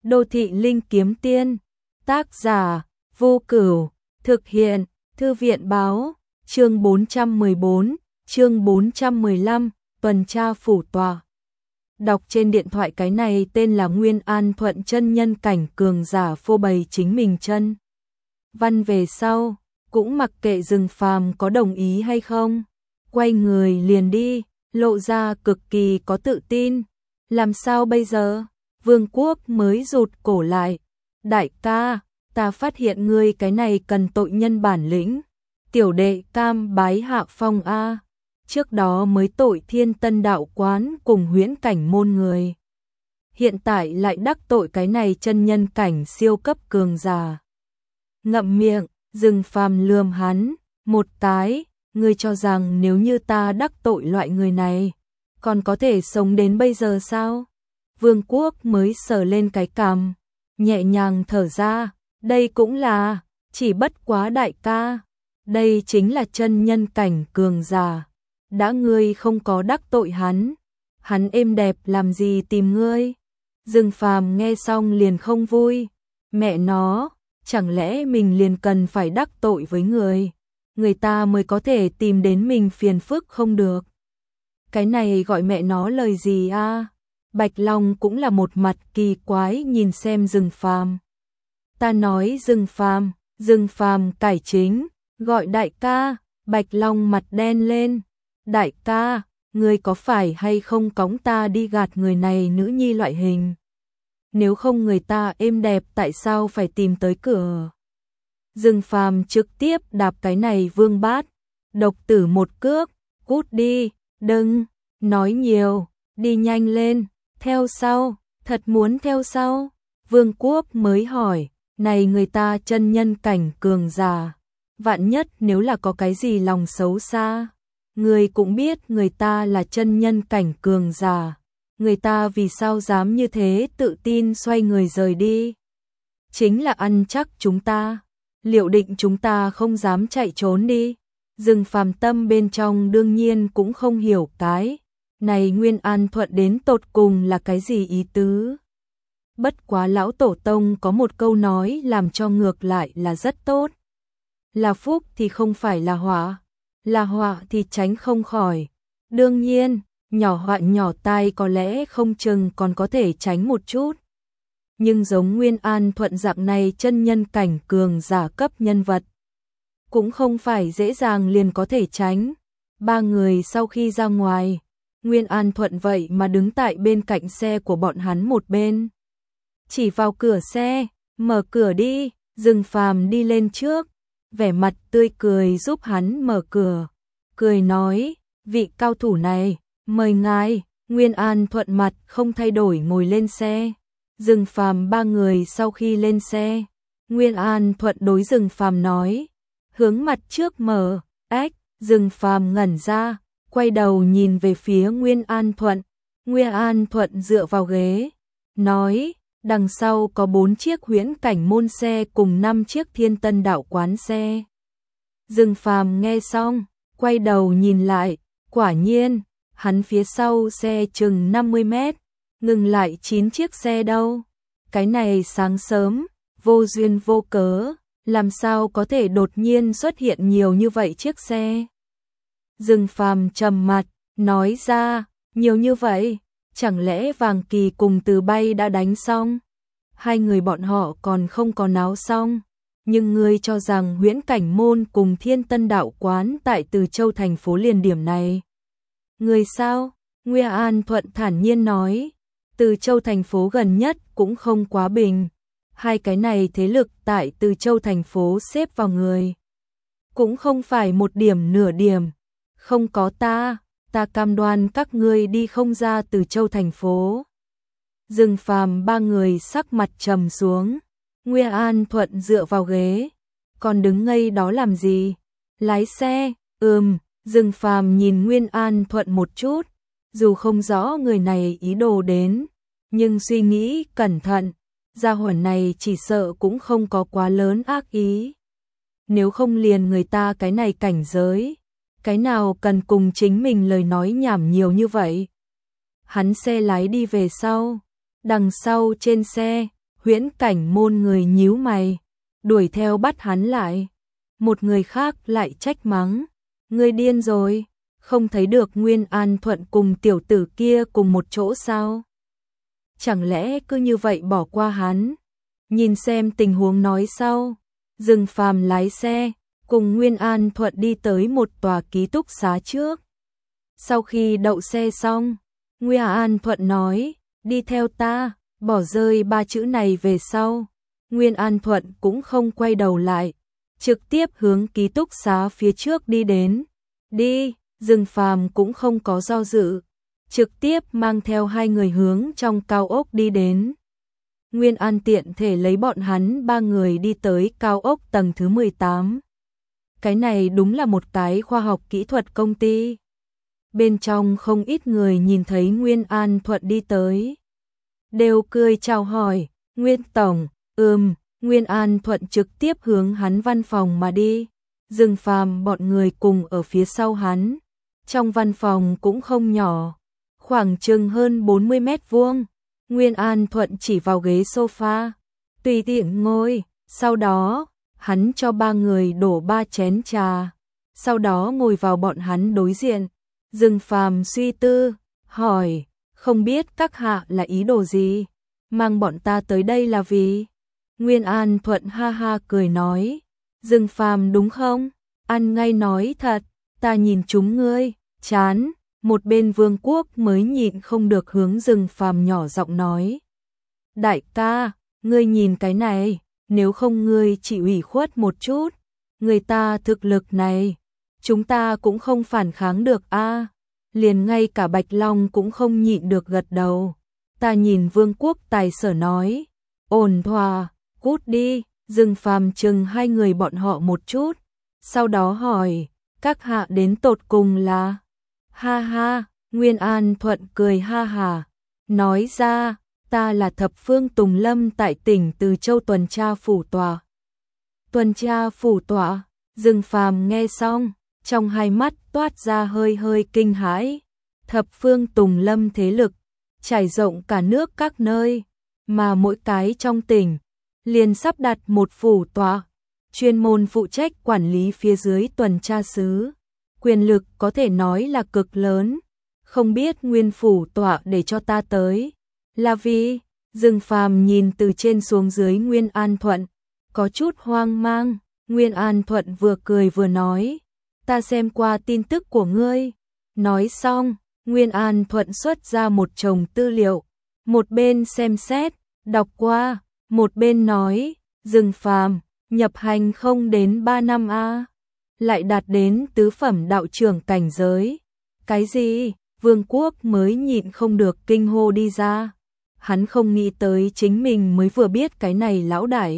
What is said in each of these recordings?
Đô thị linh kiếm tiên. Tác giả Vô Cửu. Thực hiện Thư viện báo. Chương 414, chương 415, tuần tra phủ tòa. Đọc trên điện thoại. Cái này tên là Nguyên An Thuận chân nhân cảnh cường giả phô bày chính mình chân văn về sau, cũng mặc kệ Rừng Phàm có đồng ý hay không, quay người liền đi, lộ ra cực kỳ có tự tin. Làm sao bây giờ? Vương Quốc mới rụt cổ lại. Đại ca, ta phát hiện ngươi cái này cần tội nhân bản lĩnh. Tiểu đệ cam bái hạ phong a. Trước đó mới tội Thiên Tân đạo quán cùng huyễn cảnh môn người. Hiện tại lại đắc tội cái này chân nhân cảnh siêu cấp cường giả. Ngậm miệng, Rừng Phàm lườm hắn một cái, ngươi cho rằng nếu như ta đắc tội loại người này, còn có thể sống đến bây giờ sao? Vương Quốc mới sờ lên cái cằm, nhẹ nhàng thở ra, đây cũng là, chỉ bất quá đại ca, đây chính là chân nhân cảnh cường giả, đã ngươi không có đắc tội hắn êm đẹp làm gì tìm ngươi? Rừng Phàm nghe xong liền không vui, mẹ nó, chẳng lẽ mình liền cần phải đắc tội với người ta mới có thể tìm đến mình phiền phức không được? Cái này gọi mẹ nó lời gì a? Bạch Long cũng là một mặt kỳ quái nhìn xem Rừng Phàm. Ta nói Rừng Phàm cải chính, gọi đại ca. Bạch Long mặt đen lên. Đại ca, ngươi có phải hay không cõng ta đi gạt người này nữ nhi loại hình? Nếu không người ta êm đẹp tại sao phải tìm tới cửa? Rừng Phàm trực tiếp đạp cái này vương bát, độc tử một cước, cút đi, đừng nói nhiều, đi nhanh lên, theo sau, thật muốn theo sau. Vương Quốc mới hỏi, này người ta chân nhân cảnh cường giả, vạn nhất nếu là có cái gì lòng xấu xa, người cũng biết người ta là chân nhân cảnh cường giả, người ta vì sao dám như thế tự tin xoay người rời đi? Chính là ăn chắc chúng ta, liệu định chúng ta không dám chạy trốn đi? Rừng Phàm tâm bên trong đương nhiên cũng không hiểu cái này Nguyên An Thuận đến tột cùng là cái gì ý tứ. Bất quá lão tổ tông có một câu nói làm cho ngược lại là rất tốt. Là phúc thì không phải là họa thì tránh không khỏi. Đương nhiên, nhỏ họa nhỏ tai có lẽ không chừng còn có thể tránh một chút. Nhưng giống Nguyên An Thuận dạng này chân nhân cảnh cường giả cấp nhân vật, cũng không phải dễ dàng liền có thể tránh. Ba người sau khi ra ngoài, Nguyên An Thuận vậy mà đứng tại bên cạnh xe của bọn hắn một bên. Chỉ vào cửa xe, mở cửa đi. Rừng Phàm đi lên trước, vẻ mặt tươi cười giúp hắn mở cửa, cười nói, vị cao thủ này, mời ngài. Nguyên An Thuận mặt không thay đổi ngồi lên xe. Rừng Phàm ba người sau khi lên xe, Nguyên An Thuận đối Rừng Phàm nói, hướng mặt trước mở. Ách, Rừng Phàm ngẩn ra, quay đầu nhìn về phía Nguyên An Thuận. Nguyên An Thuận dựa vào ghế, nói, đằng sau có 4 chiếc huyễn cảnh môn xe cùng 5 chiếc Thiên Tân đạo quán xe. Rừng Phàm nghe xong, quay đầu nhìn lại, quả nhiên, hắn phía sau xe chừng 50 mét, ngừng lại 9 chiếc xe đâu. Cái này sáng sớm, vô duyên vô cớ, làm sao có thể đột nhiên xuất hiện nhiều như vậy chiếc xe? Rừng Phàm trầm mặt, nói ra, nhiều như vậy, chẳng lẽ Vàng Kỳ cùng Từ Bay đã đánh xong? Hai người bọn họ còn không có náo xong, nhưng ngươi cho rằng huyễn cảnh môn cùng Thiên Tân đạo quán tại Từ Châu thành phố liền điểm này? Người sao? Nguyên An Thuận thản nhiên nói, Từ Châu thành phố gần nhất cũng không quá bình. Hai cái này thế lực tại Từ Châu thành phố xếp vào người, cũng không phải một điểm nửa điểm. Không có ta cam đoan các ngươi đi không ra Từ Châu thành phố. Rừng Phàm ba người sắc mặt trầm xuống. Nguyên An Thuận dựa vào ghế, còn đứng ngây đó làm gì? Lái xe. Rừng Phàm nhìn Nguyên An Thuận một chút, dù không rõ người này ý đồ đến, nhưng suy nghĩ cẩn thận, gia hỏa này chỉ sợ cũng không có quá lớn ác ý. Nếu không liền người ta cái này cảnh giới, cái nào cần cùng chính mình lời nói nhảm nhiều như vậy. Hắn xe lái đi về sau, đằng sau trên xe, Huyễn Cảnh Môn người nhíu mày, đuổi theo bắt hắn lại. Một người khác lại trách mắng, ngươi điên rồi, không thấy được Nguyên An Thuận cùng tiểu tử kia cùng một chỗ sao? Chẳng lẽ cứ như vậy bỏ qua hắn? Nhìn xem tình huống nói sau. Dương Phàm lái xe, cùng Nguyên An Thuận đi tới một tòa ký túc xá trước. Sau khi đậu xe xong, Nguyên An Thuận nói, đi theo ta, bỏ rơi ba chữ này về sau. Nguyên An Thuận cũng không quay đầu lại, trực tiếp hướng ký túc xá phía trước đi đến. Đi, Dương Phàm cũng không có do dự, trực tiếp mang theo hai người hướng trong cao ốc đi đến. Nguyên An tiện thể lấy bọn hắn ba người đi tới cao ốc tầng thứ 18. Cái này đúng là một cái khoa học kỹ thuật công ty. Bên trong không ít người nhìn thấy Nguyên An Thuận đi tới, đều cười chào hỏi, Nguyên Tổng, Nguyên An Thuận trực tiếp hướng hắn văn phòng mà đi. Dương Phàm bọn người cùng ở phía sau hắn. Trong văn phòng cũng không nhỏ, khoảng chừng hơn 40 mét vuông. Nguyên An Thuận chỉ vào ghế sofa, tùy tiện ngồi, sau đó, hắn cho ba người đổ 3 chén trà, sau đó ngồi vào bọn hắn đối diện. Dương Phàm suy tư, hỏi, không biết các hạ là ý đồ gì, mang bọn ta tới đây là vì? Nguyên An Thuận ha ha cười nói, Dương Phàm đúng không? Ăn ngay nói thật, ta nhìn chúng ngươi, chán. Một bên Vương Quốc mới nhịn không được hướng Dương Phàm nhỏ giọng nói, đại ca, ngươi nhìn cái này, nếu không ngươi chỉ ủy khuất một chút, người ta thực lực này, chúng ta cũng không phản kháng được a. Liền ngay cả Bạch Long cũng không nhịn được gật đầu. Ta nhìn Vương Quốc tài sở nói, ổn thỏa, cút đi. Dương Phàm chừng hai người bọn họ một chút, sau đó hỏi, các hạ đến tột cùng là? Ha ha, Nguyên An Thuận cười ha hà, nói ra, ta là thập phương Tùng Lâm tại tỉnh Từ Châu tuần tra phủ tòa. Tuần tra phủ tòa, Dương Phàm nghe xong, trong hai mắt toát ra hơi hơi kinh hãi. Thập phương Tùng Lâm thế lực, trải rộng cả nước các nơi, mà mỗi cái trong tỉnh, liền sắp đặt một phủ tòa, chuyên môn phụ trách quản lý phía dưới tuần tra xứ. Quyền lực có thể nói là cực lớn, không biết Nguyên phủ tọa để cho ta tới là vì? Dương Phàm nhìn từ trên xuống dưới Nguyên An Thuận, có chút hoang mang. Nguyên An Thuận vừa cười vừa nói, ta xem qua tin tức của ngươi. Nói xong, Nguyên An Thuận xuất ra một chồng tư liệu, một bên xem xét, đọc qua, một bên nói, Dương Phàm, nhập hành không đến 3 năm a, lại đạt đến tứ phẩm đạo trưởng cảnh giới. Cái gì? Vương Quốc mới nhịn không được kinh hô đi ra. Hắn không nghĩ tới chính mình mới vừa biết cái này lão đại.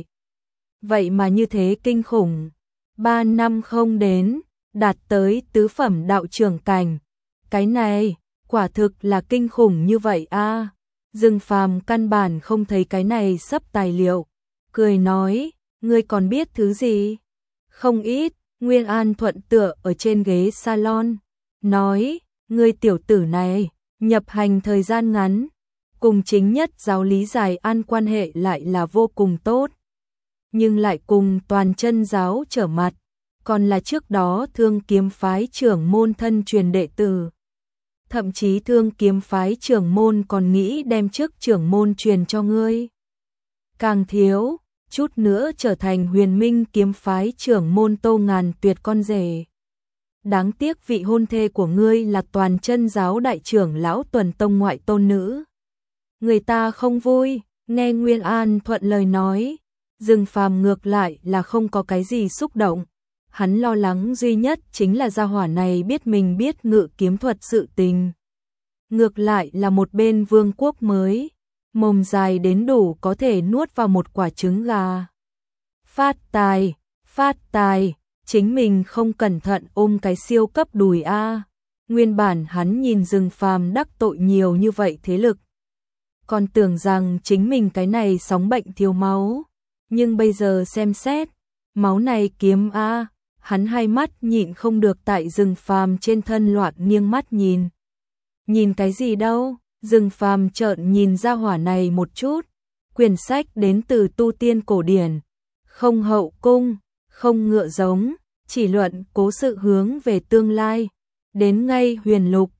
Vậy mà như thế kinh khủng. 3 năm không đến, đạt tới tứ phẩm đạo trưởng cảnh. Cái này, quả thực là kinh khủng như vậy a. Dương Phàm căn bản không thấy cái này sắp tài liệu. Cười nói, ngươi còn biết thứ gì? Không ít. Nguyên An Thuận tựa ở trên ghế salon, nói, ngươi tiểu tử này, nhập hành thời gian ngắn, cùng chính nhất giáo lý Giải An quan hệ lại là vô cùng tốt, nhưng lại cùng toàn chân giáo trở mặt, còn là trước đó Thương Kiếm phái trưởng môn thân truyền đệ tử. Thậm chí Thương Kiếm phái trưởng môn còn nghĩ đem chức trưởng môn truyền cho ngươi. Càng thiếu, chút nữa trở thành Huyền Minh kiếm phái trưởng môn Tô Ngàn Tuyệt con rể. Đáng tiếc vị hôn thê của ngươi là toàn chân giáo đại trưởng lão Tuần Tông ngoại tôn nữ. Người ta không vui, nghe Nguyên An Thuận lời nói, Dương Phàm ngược lại là không có cái gì xúc động. Hắn lo lắng duy nhất chính là gia hỏa này biết mình biết ngự kiếm thuật sự tình. Ngược lại là một bên Vương Quốc mới, mồm dài đến đủ có thể nuốt vào một quả trứng gà. Phát tài, chính mình không cẩn thận ôm cái siêu cấp đùi a. Nguyên bản hắn nhìn Dương Phàm đắc tội nhiều như vậy thế lực, còn tưởng rằng chính mình cái này sóng bệnh thiếu máu, nhưng bây giờ xem xét, máu này kiếm a, hắn hai mắt nhịn không được tại Dương Phàm trên thân loạn nghiêng mắt nhìn. Nhìn cái gì đâu? Dương Phàm trợn nhìn ra hỏa này một chút, Quyển sách đến từ tu tiên cổ điển, không hậu cung, không ngựa giống, chỉ luận cố sự hướng về tương lai. Đến ngay huyền lục,